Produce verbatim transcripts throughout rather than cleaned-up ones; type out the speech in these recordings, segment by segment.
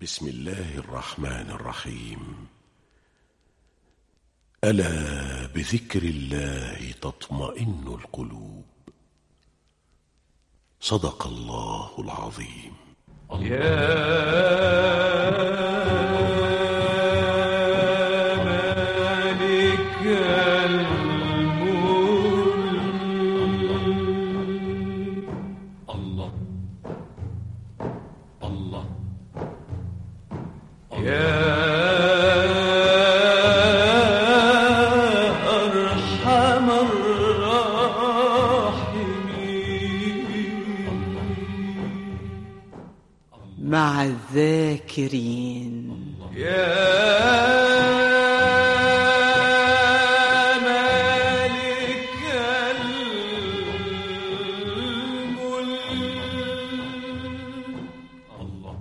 بسم الله الرحمن الرحيم. ألا بذكر الله تطمئن القلوب. صدق الله العظيم. مع الذاكرين. يا مالك الملك الله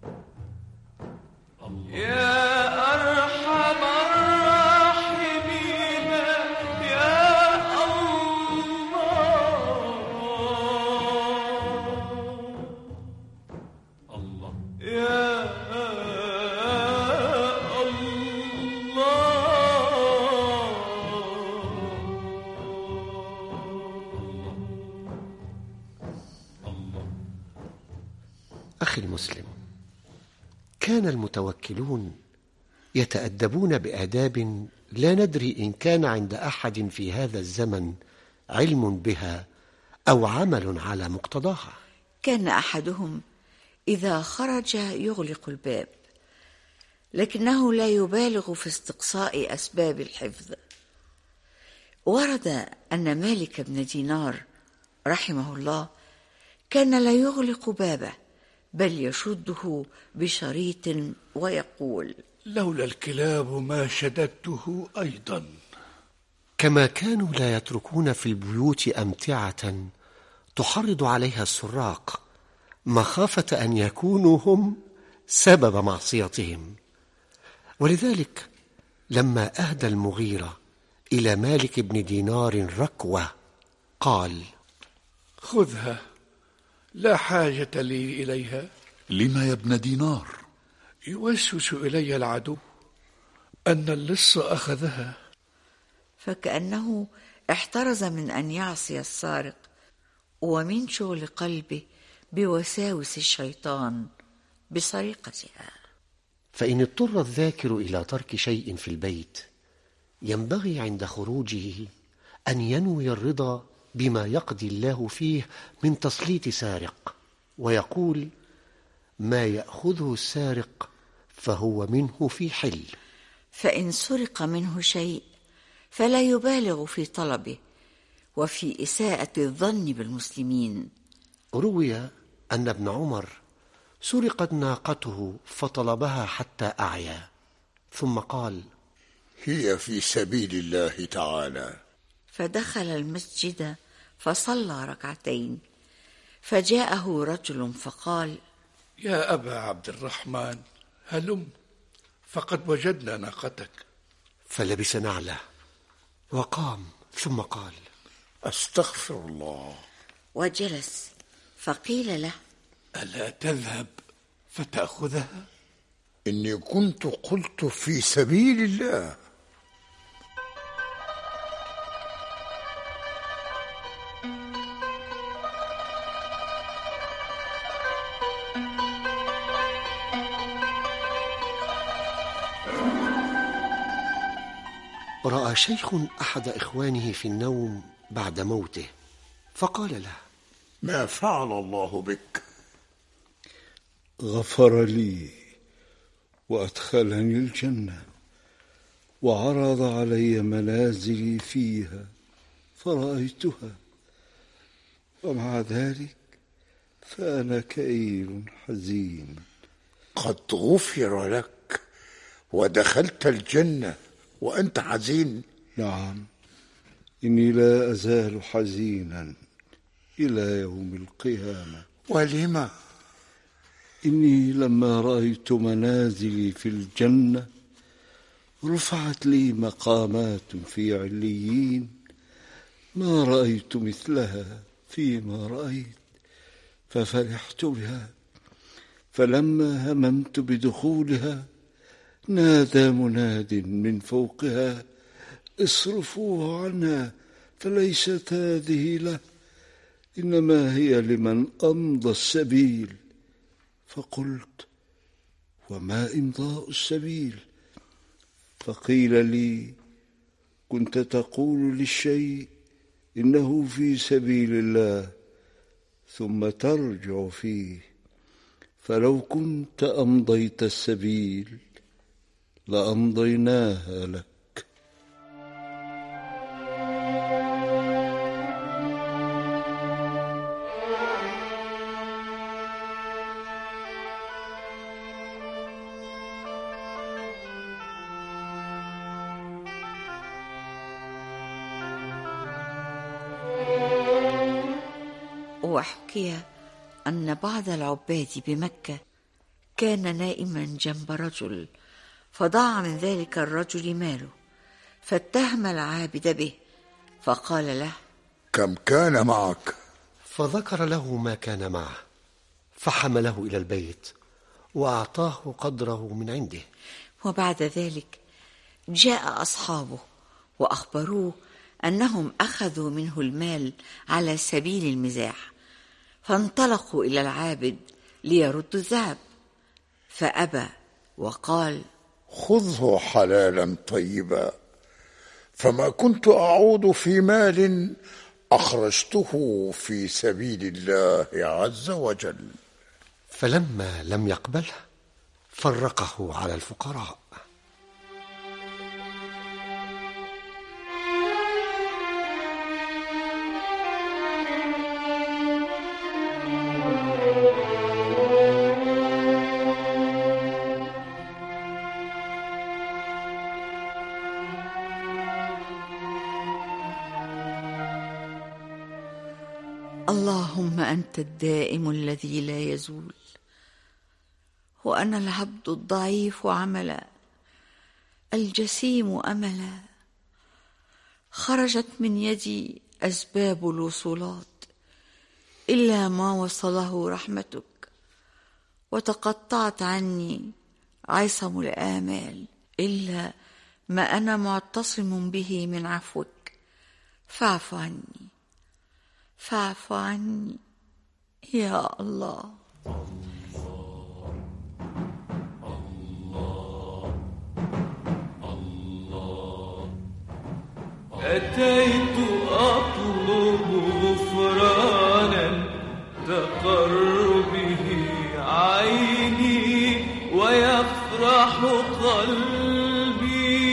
الله يا أرحم الراحمين يا الله يا أخي المسلم، كان المتوكلون يتأدبون بآداب لا ندري إن كان عند أحد في هذا الزمن علم بها أو عمل على مقتضاها. كان أحدهم إذا خرج يغلق الباب، لكنه لا يبالغ في استقصاء أسباب الحفظ. ورد أن مالك بن دينار رحمه الله كان لا يغلق بابه، بل يشده بشريط ويقول: لولا الكلاب ما شددته أيضا. كما كانوا لا يتركون في البيوت أمتعة تحرض عليها السراق مخافة أن يكونوا هم سبب معصيتهم. ولذلك لما أهدى المغيرة إلى مالك بن دينار ركوة قال: خذها، لا حاجة لي إليها. لما يا ابن دينار؟ يوسوس إلي العدو أن اللص أخذها. فكأنه احترز من أن يعصي السارق، ومن شغل قلبه بوساوس الشيطان بسرقتها. فإن اضطر الذاكر إلى ترك شيء في البيت، ينبغي عند خروجه أن ينوي الرضا بما يقضي الله فيه من تسليط سارق، ويقول: ما يأخذه السارق فهو منه في حل. فإن سرق منه شيء فلا يبالغ في طلبه وفي إساءة الظن بالمسلمين. روي أن ابن عمر سرقت ناقته فطلبها أحتى أعيا، ثم قال: هي في سبيل الله تعالى. فدخل المسجد فصلى ركعتين، فجاءه رجل فقال: يا أبا عبد الرحمن، هلم، فقد وجدنا ناقتك. فلبس نعله وقام، ثم قال: أستغفر الله. وجلس، فقيل له: ألا تذهب فتأخذها؟ إني كنت قلت في سبيل الله. رأى شيخ أحد إخوانه في النوم بعد موته، فقال له: ما فعل الله بك؟ غفر لي وأدخلني الجنة، وعرض علي منازلي فيها فرأيتها، ومع ذلك فأنا كئيب حزين. قد غفر لك ودخلت الجنة وأنت حزين؟ نعم، إني لا أزال حزينا إلى يوم القيامة. ولما؟ إني لما رأيت منازلي في الجنة رفعت لي مقامات في عليين ما رأيت مثلها فيما رأيت، ففرحت بها، فلما هممت بدخولها نادى مناد من فوقها: اصرفوه عنها فليست هذه له، إنما هي لمن أمضى السبيل. فقلت: وما إمضاء السبيل؟ فقيل لي: كنت تقول للشيء إنه في سبيل الله ثم ترجع فيه، فلو كنت أمضيت السبيل لأمضيناها لك. وحكي أن بعض العباد بمكة كان نائما جنب رجل، فضاع من ذلك الرجل ماله، فاتهم العابد به، فقال له: كم كان معك؟ فذكر له ما كان معه، فحمله إلى البيت وأعطاه قدره من عنده. وبعد ذلك جاء أصحابه وأخبروه أنهم أخذوا منه المال على سبيل المزاح، فانطلقوا إلى العابد ليردوا الذهب، فأبى وقال: خذه حلالا طيبا، فما كنت أعود في مال أخرجته في سبيل الله عز وجل. فلما لم يقبله فرقه على الفقراء. اللهم أنت الدائم الذي لا يزول، وأنا العبد الضعيف عملا، الجسيم أملا. خرجت من يدي أسباب الوصولات إلا ما وصله رحمتك، وتقطعت عني عصم الآمال إلا ما أنا معتصم به من عفوك، فاعف عني فاعف عني يا الله. أتيت أطلب غفرانا تقر به عيني ويفرح قلبي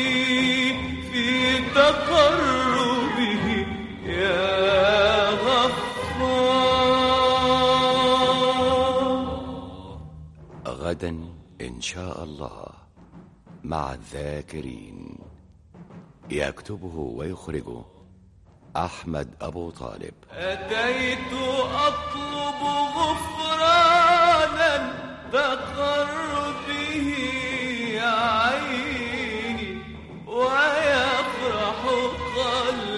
في تقربه يا غفار. غدا إن شاء الله مع الذاكرين. يكتبه ويخرجه أحمد أبو طالب. أتيت أطلب غفرانا تقر به عيني ويفرح قلبي